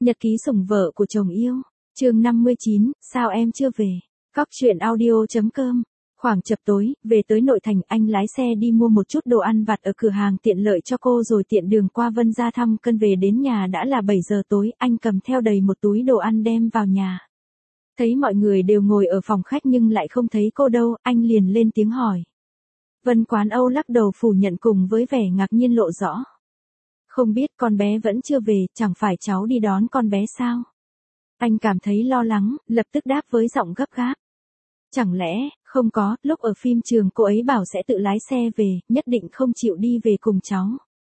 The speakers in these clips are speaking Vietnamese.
Nhật ký sủng vợ của chồng yêu. Chương 59, sao em chưa về? Cóc truyện audio.com. Khoảng chập tối, về tới nội thành, anh lái xe đi mua một chút đồ ăn vặt ở cửa hàng tiện lợi cho cô rồi tiện đường qua Vân ra thăm Cân. Về đến nhà đã là 7 giờ tối, anh cầm theo đầy một túi đồ ăn đem vào nhà. Thấy mọi người đều ngồi ở phòng khách nhưng lại không thấy cô đâu, anh liền lên tiếng hỏi. Vân Quán Âu lắc đầu phủ nhận cùng với vẻ ngạc nhiên lộ rõ. Không biết, con bé vẫn chưa về, chẳng phải cháu đi đón con bé sao? Anh cảm thấy lo lắng, lập tức đáp với giọng gấp gáp. Chẳng lẽ, không có, lúc ở phim trường cô ấy bảo sẽ tự lái xe về, nhất định không chịu đi về cùng cháu.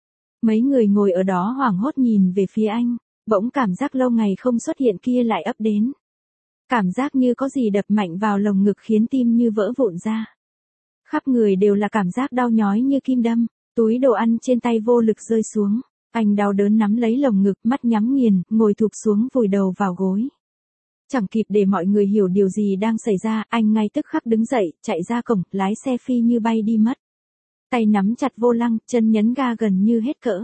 Mấy người ngồi ở đó hoảng hốt nhìn về phía anh, bỗng cảm giác lâu ngày không xuất hiện kia lại ập đến. Cảm giác như có gì đập mạnh vào lồng ngực khiến tim như vỡ vụn ra. Khắp người đều là cảm giác đau nhói như kim đâm, túi đồ ăn trên tay vô lực rơi xuống. Anh đau đớn nắm lấy lồng ngực, mắt nhắm nghiền, ngồi thụp xuống vùi đầu vào gối. Chẳng kịp để mọi người hiểu điều gì đang xảy ra, anh ngay tức khắc đứng dậy, chạy ra cổng, lái xe phi như bay đi mất. Tay nắm chặt vô lăng, chân nhấn ga gần như hết cỡ.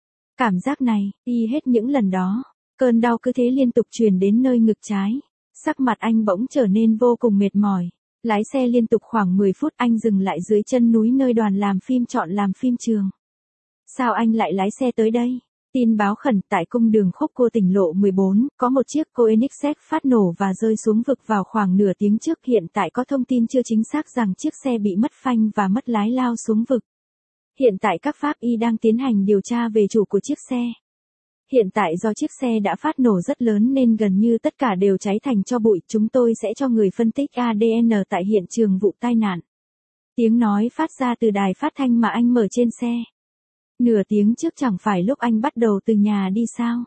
Cảm giác này, đi hết những lần đó, cơn đau cứ thế liên tục truyền đến nơi ngực trái. Sắc mặt anh bỗng trở nên vô cùng mệt mỏi. Lái xe liên tục khoảng 10 phút anh dừng lại dưới chân núi nơi đoàn làm phim chọn làm phim trường. Sao anh lại lái xe tới đây? Tin báo khẩn, tại cung đường Khúc Cua tỉnh lộ 14, có một chiếc Koenigsegg phát nổ và rơi xuống vực vào khoảng nửa tiếng trước. Hiện tại có thông tin chưa chính xác rằng chiếc xe bị mất phanh và mất lái lao xuống vực. Hiện tại các pháp y đang tiến hành điều tra về chủ của chiếc xe. Hiện tại do chiếc xe đã phát nổ rất lớn nên gần như tất cả đều cháy thành tro bụi. Chúng tôi sẽ cho người phân tích ADN tại hiện trường vụ tai nạn. Tiếng nói phát ra từ đài phát thanh mà anh mở trên xe. Nửa tiếng trước chẳng phải lúc anh bắt đầu từ nhà đi sao?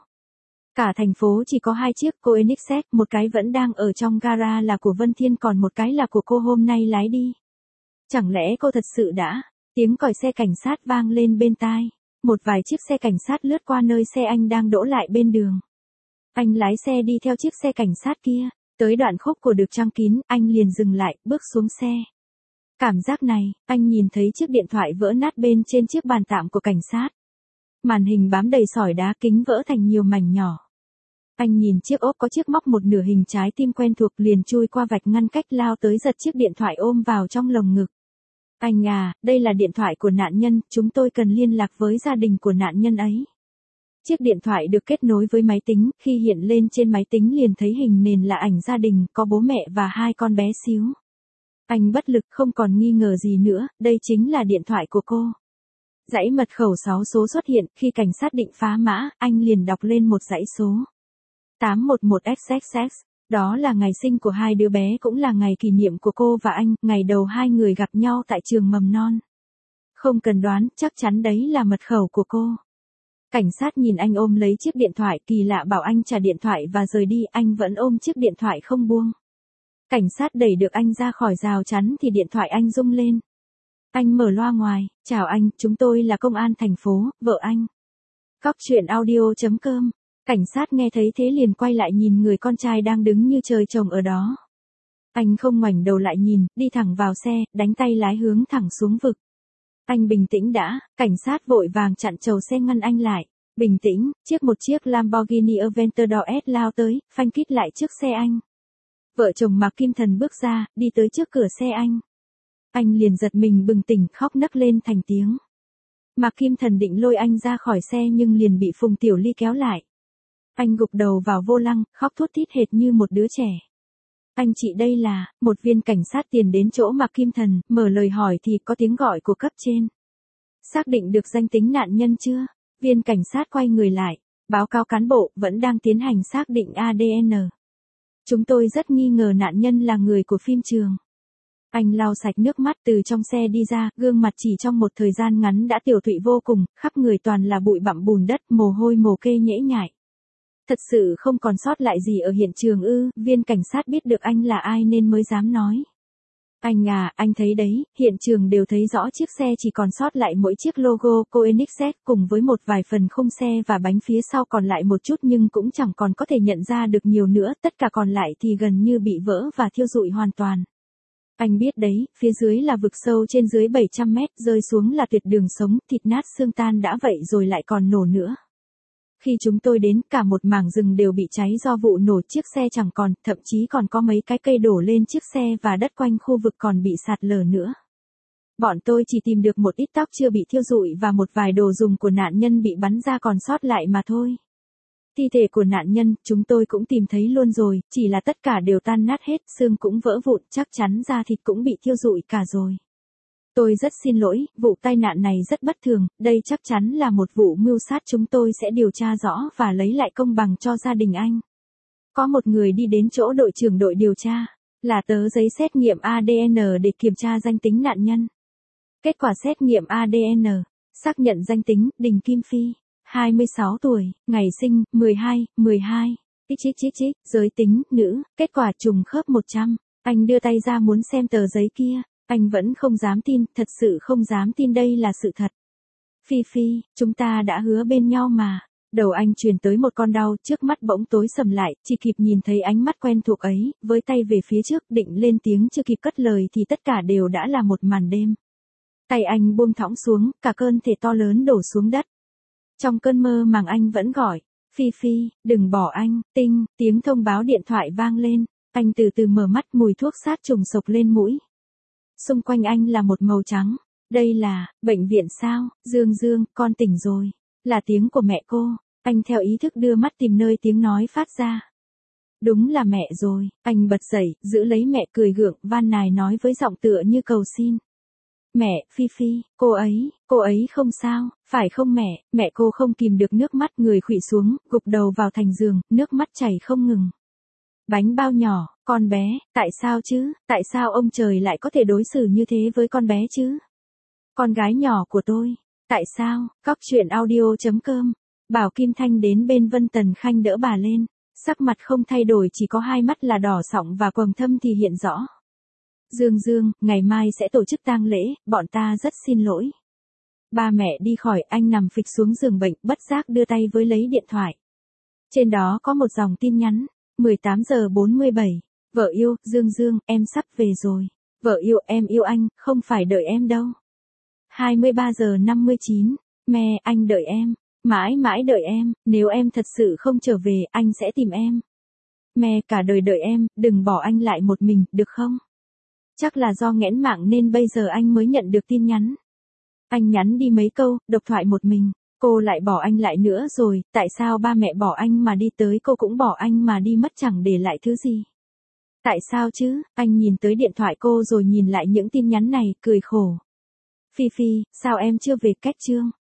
Cả thành phố chỉ có 2 chiếc Koenigsegg, một cái vẫn đang ở trong gara là của Vân Thiên còn một cái là của cô hôm nay lái đi. Chẳng lẽ cô thật sự đã? Tiếng còi xe cảnh sát vang lên bên tai. Một vài chiếc xe cảnh sát lướt qua nơi xe anh đang đỗ lại bên đường. Anh lái xe đi theo chiếc xe cảnh sát kia, tới đoạn khúc của được trang kín, anh liền dừng lại, bước xuống xe. Cảm giác này, anh nhìn thấy chiếc điện thoại vỡ nát bên trên chiếc bàn tạm của cảnh sát. Màn hình bám đầy sỏi đá, kính vỡ thành nhiều mảnh nhỏ. Anh nhìn chiếc ốp có chiếc móc một nửa hình trái tim quen thuộc liền chui qua vạch ngăn cách lao tới giật chiếc điện thoại ôm vào trong lồng ngực. Anh à, đây là điện thoại của nạn nhân, chúng tôi cần liên lạc với gia đình của nạn nhân ấy. Chiếc điện thoại được kết nối với máy tính, khi hiện lên trên máy tính liền thấy hình nền là ảnh gia đình, có bố mẹ và 2 con bé xíu. Anh bất lực không còn nghi ngờ gì nữa, đây chính là điện thoại của cô. Dãy mật khẩu 6 số xuất hiện, khi cảnh sát định phá mã, anh liền đọc lên một dãy số. 811XXX, đó là ngày sinh của 2 đứa bé cũng là ngày kỷ niệm của cô và anh, ngày đầu 2 người gặp nhau tại trường mầm non. Không cần đoán, chắc chắn đấy là mật khẩu của cô. Cảnh sát nhìn anh ôm lấy chiếc điện thoại, kỳ lạ bảo anh trả điện thoại và rời đi, anh vẫn ôm chiếc điện thoại không buông. Cảnh sát đẩy được anh ra khỏi rào chắn thì điện thoại anh rung lên. Anh mở loa ngoài, chào anh, chúng tôi là công an thành phố, vợ anh. Cóc truyện audio.com. Cảnh sát nghe thấy thế liền quay lại nhìn người con trai đang đứng như trời trồng ở đó. Anh không ngoảnh đầu lại nhìn, đi thẳng vào xe, đánh tay lái hướng thẳng xuống vực. Anh bình tĩnh đã, cảnh sát vội vàng chặn chầu xe ngăn anh lại. Bình tĩnh, một chiếc Lamborghini Aventador S lao tới, phanh kít lại trước xe anh. Vợ chồng Mạc Kim Thần bước ra, đi tới trước cửa xe anh. Anh liền giật mình bừng tỉnh, khóc nấc lên thành tiếng. Mạc Kim Thần định lôi anh ra khỏi xe nhưng liền bị Phùng Tiểu Ly kéo lại. Anh gục đầu vào vô lăng, khóc thút thít hệt như một đứa trẻ. Anh chị đây là, một viên cảnh sát tiền đến chỗ Mạc Kim Thần, mở lời hỏi thì có tiếng gọi của cấp trên. Xác định được danh tính nạn nhân chưa? Viên cảnh sát quay người lại, báo cáo cán bộ, vẫn đang tiến hành xác định ADN. Chúng tôi rất nghi ngờ nạn nhân là người của phim trường. Anh lau sạch nước mắt từ trong xe đi ra, gương mặt chỉ trong một thời gian ngắn đã tiểu tụy vô cùng, khắp người toàn là bụi bặm bùn đất, mồ hôi mồ kê nhễ nhại. Thật sự không còn sót lại gì ở hiện trường ư? Viên cảnh sát biết được anh là ai nên mới dám nói. Anh à, anh thấy đấy, hiện trường đều thấy rõ chiếc xe chỉ còn sót lại mỗi chiếc logo Koenigsegg cùng với một vài phần khung xe và bánh phía sau còn lại một chút nhưng cũng chẳng còn có thể nhận ra được nhiều nữa, tất cả còn lại thì gần như bị vỡ và thiêu rụi hoàn toàn. Anh biết đấy, phía dưới là vực sâu trên dưới 700 mét, rơi xuống là tuyệt đường sống, thịt nát xương tan đã vậy rồi lại còn nổ nữa. Khi chúng tôi đến, cả một mảng rừng đều bị cháy do vụ nổ, chiếc xe chẳng còn, thậm chí còn có mấy cái cây đổ lên chiếc xe và đất quanh khu vực còn bị sạt lở nữa. Bọn tôi chỉ tìm được một ít tóc chưa bị thiêu rụi và một vài đồ dùng của nạn nhân bị bắn ra còn sót lại mà thôi. Thi thể của nạn nhân, chúng tôi cũng tìm thấy luôn rồi, chỉ là tất cả đều tan nát hết, xương cũng vỡ vụn, chắc chắn da thịt cũng bị thiêu rụi cả rồi. Tôi rất xin lỗi, vụ tai nạn này rất bất thường, đây chắc chắn là một vụ mưu sát, chúng tôi sẽ điều tra rõ và lấy lại công bằng cho gia đình anh. Có một người đi đến chỗ đội trưởng đội điều tra, là tờ giấy xét nghiệm ADN để kiểm tra danh tính nạn nhân. Kết quả xét nghiệm ADN, xác nhận danh tính, Đình Kim Phi, 26 tuổi, ngày sinh, 12, giới tính, nữ, kết quả trùng khớp 100. Anh đưa tay ra muốn xem tờ giấy kia, anh vẫn không dám tin, thật sự không dám tin đây là sự thật. Phi, chúng ta đã hứa bên nhau mà. Đầu anh truyền tới một con đau, trước mắt bỗng tối sầm lại, chỉ kịp nhìn thấy ánh mắt quen thuộc ấy, với tay về phía trước định lên tiếng chưa kịp cất lời thì tất cả đều đã là một màn đêm. Tay anh buông thõng xuống, cả cơn thể to lớn đổ xuống đất. Trong cơn mơ màng anh vẫn gọi, Phi, đừng bỏ anh, tiếng thông báo điện thoại vang lên, anh từ từ mở mắt, mùi thuốc sát trùng sộc lên mũi. Xung quanh anh là một màu trắng, đây là, bệnh viện sao, Dương, con tỉnh rồi, là tiếng của mẹ cô, anh theo ý thức đưa mắt tìm nơi tiếng nói phát ra. Đúng là mẹ rồi, anh bật dậy, giữ lấy mẹ cười gượng, van nài nói với giọng tựa như cầu xin. Mẹ, Phi, cô ấy không sao, phải không mẹ cô không kìm được nước mắt, người khuỵu xuống, gục đầu vào thành giường, nước mắt chảy không ngừng. Bánh bao nhỏ, con bé, tại sao chứ, tại sao ông trời lại có thể đối xử như thế với con bé chứ? Con gái nhỏ của tôi, tại sao, Cóc truyện audio.com, Bảo Kim Thanh đến bên Vân Tần Khanh đỡ bà lên, sắc mặt không thay đổi, chỉ có hai mắt là đỏ sọng và quầng thâm thì hiện rõ. Dương, ngày mai sẽ tổ chức tang lễ, bọn ta rất xin lỗi. Ba mẹ đi khỏi, anh nằm phịch xuống giường bệnh, bất giác đưa tay với lấy điện thoại. Trên đó có một dòng tin nhắn, 18 giờ 47. Vợ yêu, Dương, em sắp về rồi. Vợ yêu, em yêu anh, không phải đợi em đâu. 23 giờ 59. Mẹ, anh đợi em. Mãi mãi đợi em, nếu em thật sự không trở về, anh sẽ tìm em. Mẹ, cả đời đợi em, đừng bỏ anh lại một mình, được không? Chắc là do nghẽn mạng nên bây giờ anh mới nhận được tin nhắn. Anh nhắn đi mấy câu, độc thoại một mình. Cô lại bỏ anh lại nữa rồi, tại sao ba mẹ bỏ anh mà đi tới cô cũng bỏ anh mà đi mất chẳng để lại thứ gì? Tại sao chứ? Anh nhìn tới điện thoại cô rồi nhìn lại những tin nhắn này, cười khổ. Phi, sao em chưa về? Cách chương